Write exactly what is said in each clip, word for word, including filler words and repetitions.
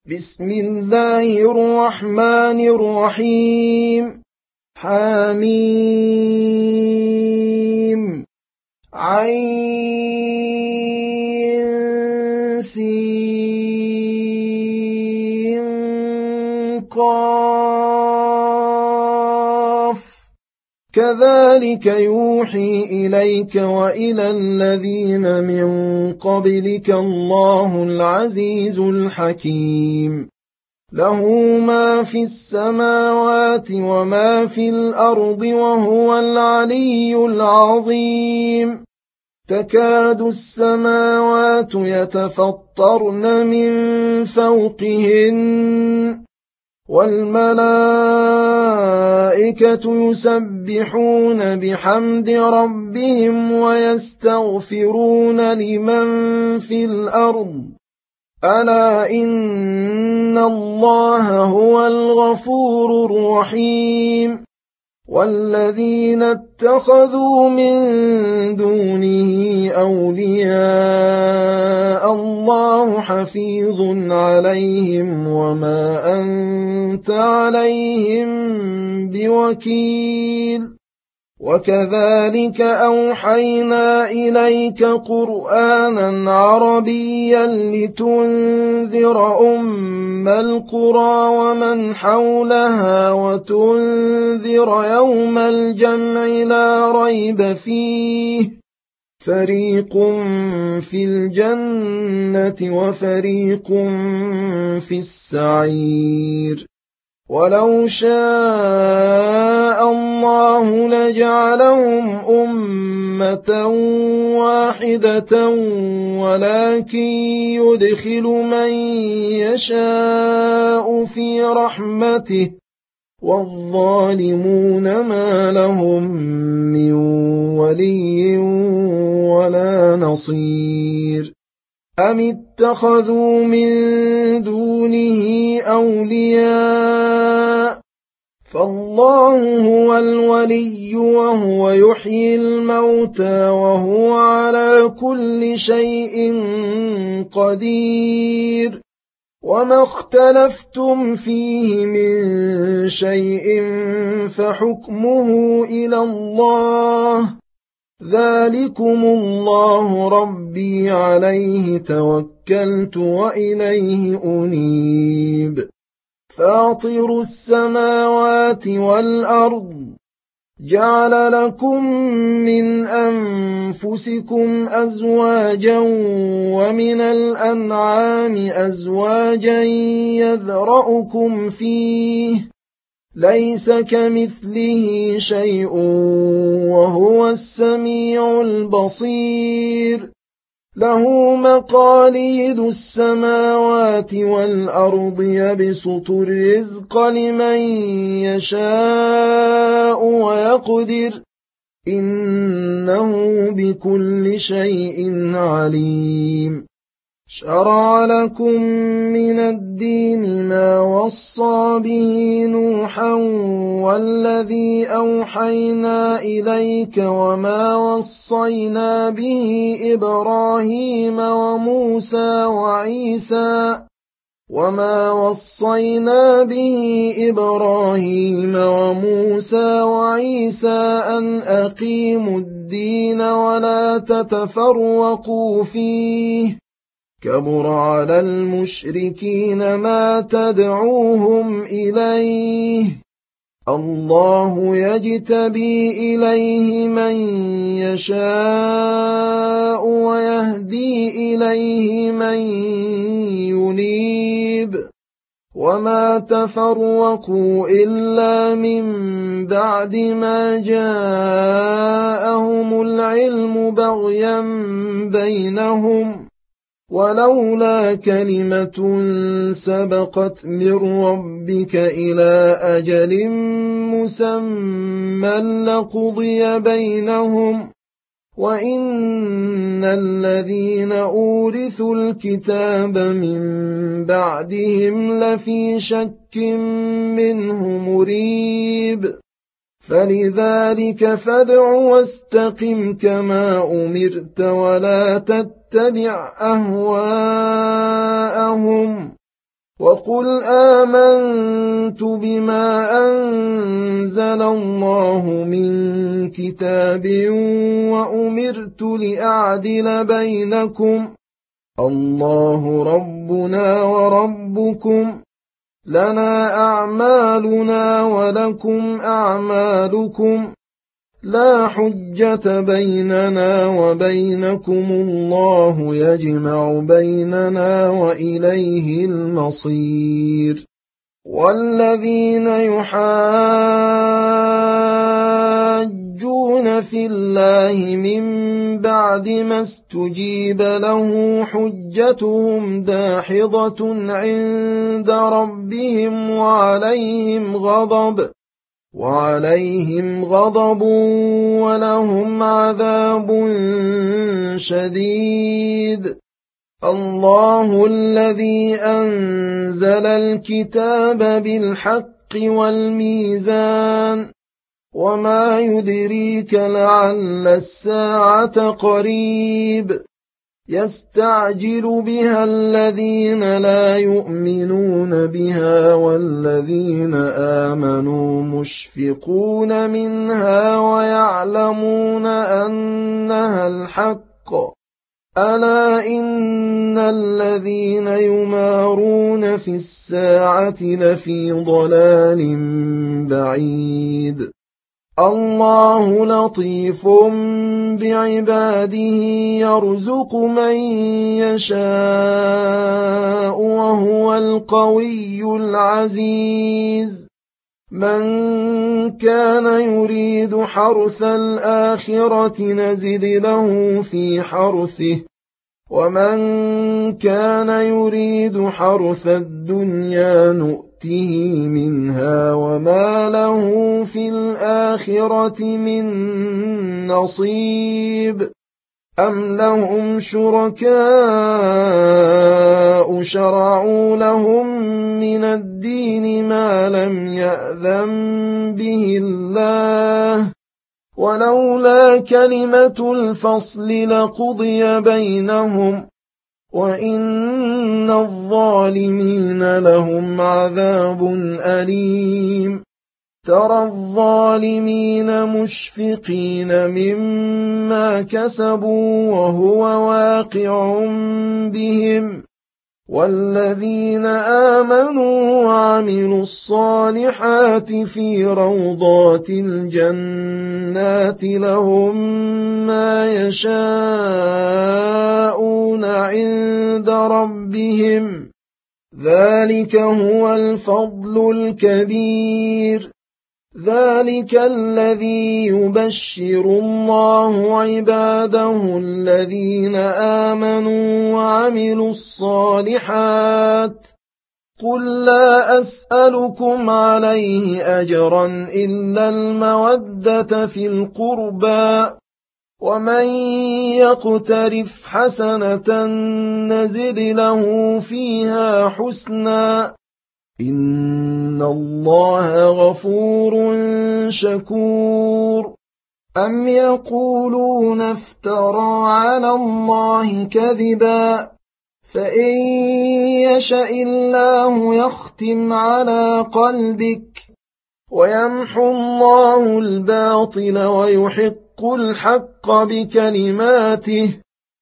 بسم الله الرحمن الرحيم. حميم عين سين قاف كذلك يوحي إليك وإلى الذين من قبلك الله العزيز الحكيم. له ما في السماوات وما في الأرض وهو العلي العظيم. تكاد السماوات يتفطرن من فوقهن والملائكة يسبحون بحمد ربهم ويستغفرون لمن في الأرض ألا إن الله هو الغفور الرحيم. والذين اتخذوا من دونه أولياء الله حفيظ عليهم وما أنت عليهم بوكيل. وكذلك أوحينا إليك قرآنا عربيا لتنذر أم القرى ومن حولها وتنذر يوم الجمع لا ريب فيه فريق في الجنة وفريق في السعير. ولو شاء الله لجعلهم أمة واحدة ولكن يدخل من يشاء في رحمته والظالمون ما لهم من ولي ولا نصير. أم اتخذوا من دونه أولياء فالله هو الولي وهو يحيي الموتى وهو على كل شيء قدير. وما اختلفتم فيه من شيء فحكمه إلى الله ذلكم الله ربي عليه توكلت وإليه أنيب. فاطر السماوات والأرض جعل لكم من أنفسكم أزواجا ومن الأنعام أزواجا يذرأكم فيه ليس كمثله شيء وهو السميع البصير. له مقاليد السماوات والأرض يبسط الرزق لمن يشاء ويقدر إنه بكل شيء عليم. شرع لكم من الدين ما وصى به نوحا والذي أوحينا إليك وما وصينا به إبراهيم وموسى وعيسى وما وصينا به إبراهيم وموسى وعيسى أن أقيموا الدين ولا تتفرقوا فيه كبر على المشركين ما تدعوهم إليه. الله يجتبي إليه من يشاء ويهدي إليه من ينيب. وما تفرقوا إلا من بعد ما جاءهم العلم بغيا بينهم ولولا كلمة سبقت من ربك إلى أجل مسمى لقضي بينهم وإن الذين أورثوا الكتاب من بعدهم لفي شك منه مريب. فلذلك فادع واستقم كما أمرت ولا تتبع أهواءهم وقل آمنت بما أنزل الله من كتاب وأمرت لأعدل بينكم الله ربنا وربكم لنا أعمالنا ولكم أعمالكم لا حجة بيننا وبينكم الله يجمع بيننا وإليه المصير والذين يحاجون في الله من بعد ما استجيب له حجتهم داحضة عند ربهم وعليهم غضب وعليهم غضب ولهم عذاب شديد الله الذي أنزل الكتاب بالحق والميزان وما يدريك لعل الساعة قريب يستعجل بها الذين لا يؤمنون بها والذين آمنوا مشفقون منها ويعلمون أنها الحق ألا إن الذين يمارون في الساعة لفي ضلال بعيد الله لطيف بعباده يرزق من يشاء وهو القوي العزيز من كان يريد حرث الآخرة نزد له في حرثه ومن كان يريد حرث الدنيا نؤته منها وما له في الآخرة من نصيب أم لهم شركاء شرعوا لهم من الدين ما لم يأذن به الله ولولا كلمة الفصل لقضي بينهم وإن الظالمين لهم عذاب أليم ترى الظالمين مشفقين مما كسبوا وهو واقع بهم والذين آمنوا وعملوا الصالحات في روضات الجنات لهم ما يشاءون عند ربهم ذلك هو الفضل الكبير ذلك الذي يبشر الله عباده الذين آمنوا وعملوا الصالحات قل لا أسألكم عليه أجرا إلا المودة في القربى ومن يقترف حسنة نزد له فيها حسنا إن الله غفور شكور أم يقولون افترى على الله كذبا فإن يشأ الله يختم على قلبك ويمحو الله الباطل ويحق الحق بكلماته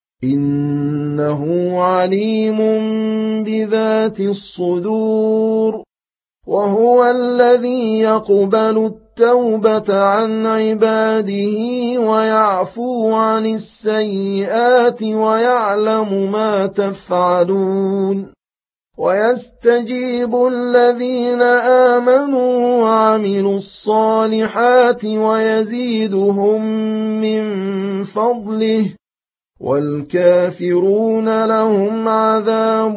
إنه عليم بذات الصدور وهو الذي يقبل التوبة عن عباده ويعفو عن السيئات ويعلم ما تفعلون ويستجيب الذين آمنوا وعملوا الصالحات ويزيدهم من فضله والكافرون لهم عذاب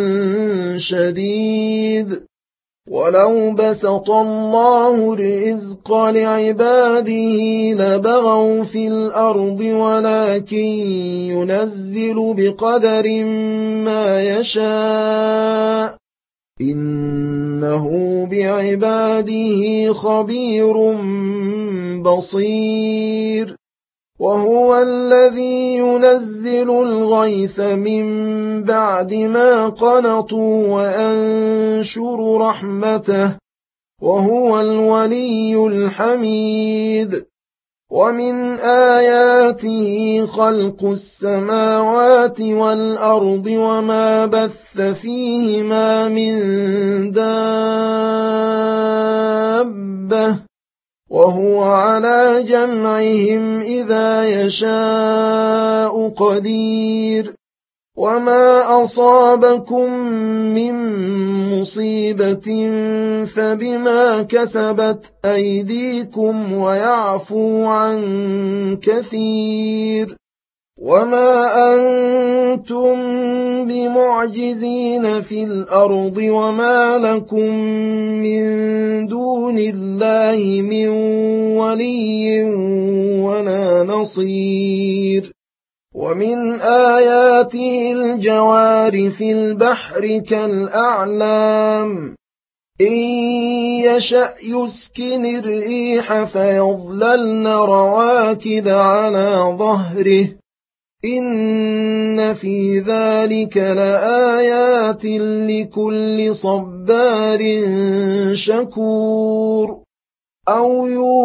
شديد ولو بسط الله الرزق لعباده لبغوا في الأرض ولكن ينزل بقدر ما يشاء إنه بعباده خبير بصير وهو الذي ينزل الغيث من بعد ما قنطوا وينشر رحمته وهو الولي الحميد ومن آياته خلق السماوات والأرض وما بث فيهما من دابة وهو على جمعهم إذا يشاء قدير وما أصابكم من مصيبة فبما كسبت أيديكم ويعفو عن كثير وما أنتم بمعجزين في الأرض وما لكم من دون الله من ولي ولا نصير ومن آياته الجوار في البحر كالأعلام إن يشأ يسكن الريح فيظللن رواكد على ظهره إن في ذلك لآيات لكل صبار شكور أو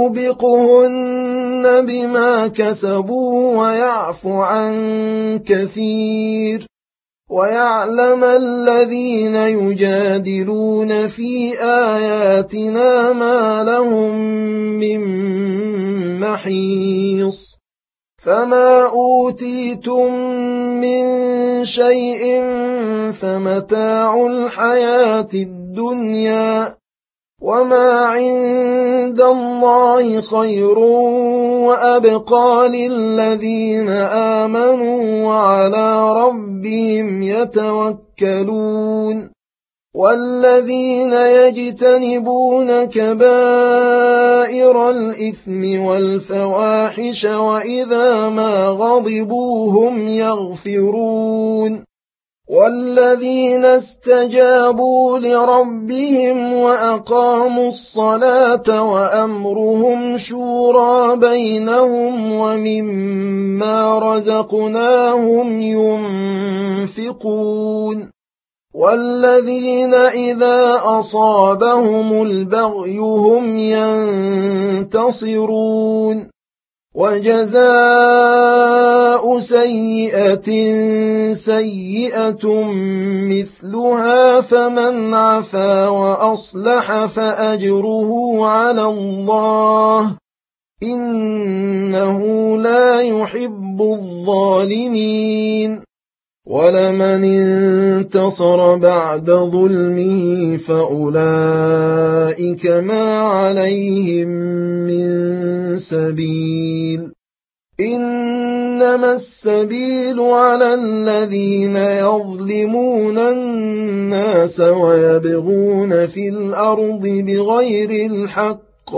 يوبقهن بما كسبوا ويعفو عن كثير ويعلم الذين يجادلون في آياتنا ما لهم من محيص فما أوتيتم من شيء فمتاع الحياة الدنيا وما عند الله خير وأبقى للذين آمنوا وعلى ربهم يتوكلون والذين يجتنبون كبائر الإثم والفواحش وإذا ما غضبوا هم يغفرون والذين استجابوا لربهم وأقاموا الصلاة وأمرهم شورى بينهم ومما رزقناهم ينفقون والذين إذا أصابهم البغي هم ينتصرون وجزاء سيئة سيئة مثلها فمن عفا وأصلح فأجره على الله إنه لا يحب الظالمين ولمن انتصر بعد ظلمه فأولئك ما عليهم من سبيل إنما السبيل على الذين يظلمون الناس ويبغون في الأرض بغير الحق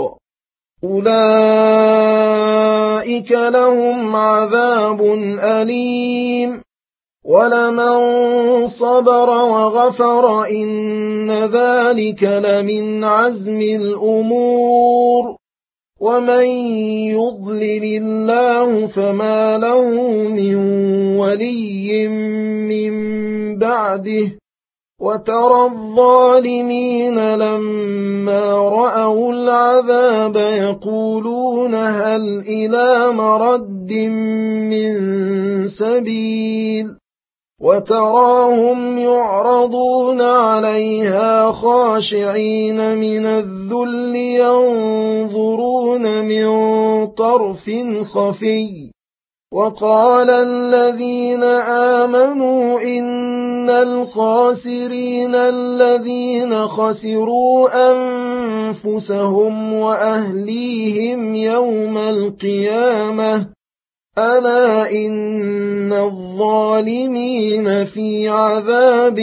أولئك لهم عذاب أليم ولمن صبر وغفر إن ذلك لمن عزم الأمور ومن يضلل الله فما له من ولي من بعده وترى الظالمين لما رأوا العذاب يقولون هل إلى مرد من سبيل وتراهم يعرضون عليها خاشعين من الذل ينظرون من طرف خفي وقال الذين آمنوا إن الخاسرين الذين خسروا أنفسهم وأهليهم يوم القيامة ألا إن الظالمين في عذاب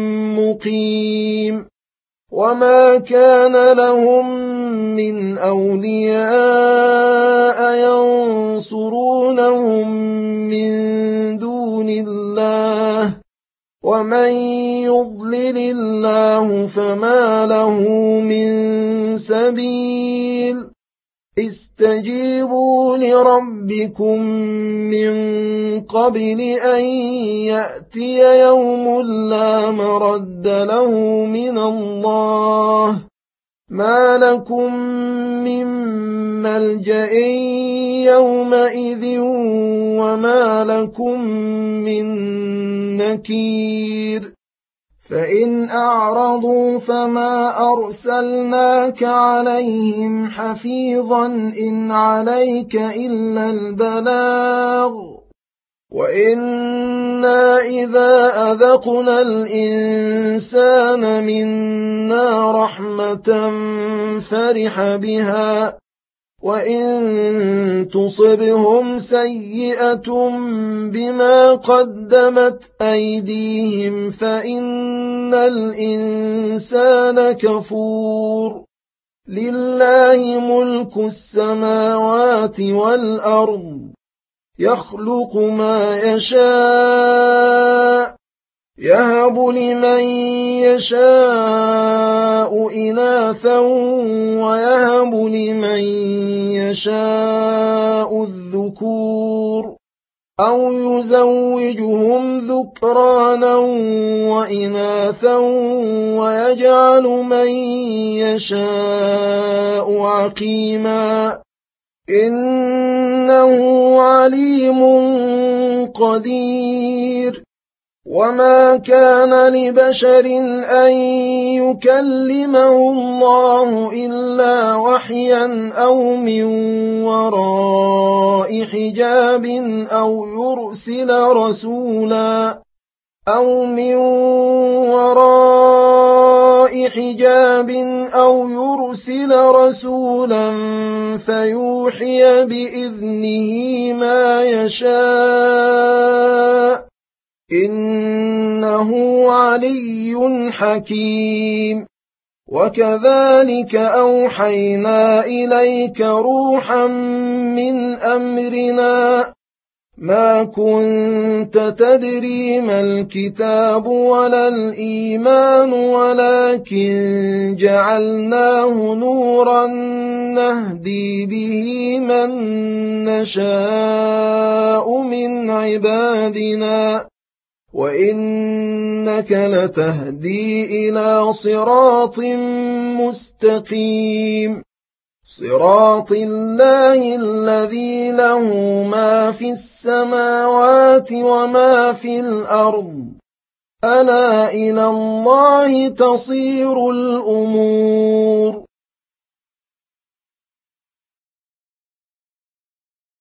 مقيم وما كان لهم من أولياء ينصرونهم من دون الله ومن يضلل الله فما له من سبيل استجيبوا لربكم من قبل أن يأتي يوم لا مرد له من الله ما لكم من ملجأ يومئذ وما لكم من نكير فإن أعرضوا فما أرسلناك عليهم حفيظا إن عليك إلا البلاغ وإنا إذا أذقنا الإنسان منا رحمة فرح بها وإن تصبهم سيئة بما قدمت أيديهم فإن الإنسان كفور لله ملك السماوات والأرض يخلق ما يشاء يهب لمن يشاء إناثا ويهب لمن يشاء الذكور أو يزوجهم ذكرانا وإناثا ويجعل من يشاء عقيما إنه عليم قدير وما كان لبشر أن يكلمه الله إلا وحيا أو من وراء حجاب أو يرسل رسولا أو من وراء حجاب أو يرسل رسولا فيوحي بإذنه ما يشاء إنه علي حكيم وكذلك أوحينا إليك روحا من أمرنا ما كنت تدري ما الكتاب ولا الإيمان ولكن جعلناه نورا نهدي به من نشاء من عبادنا وإنك لتهدي إلى صراط مستقيم صراط الله الذي له ما في السماوات وما في الأرض ألا إلى الله تصير الأمور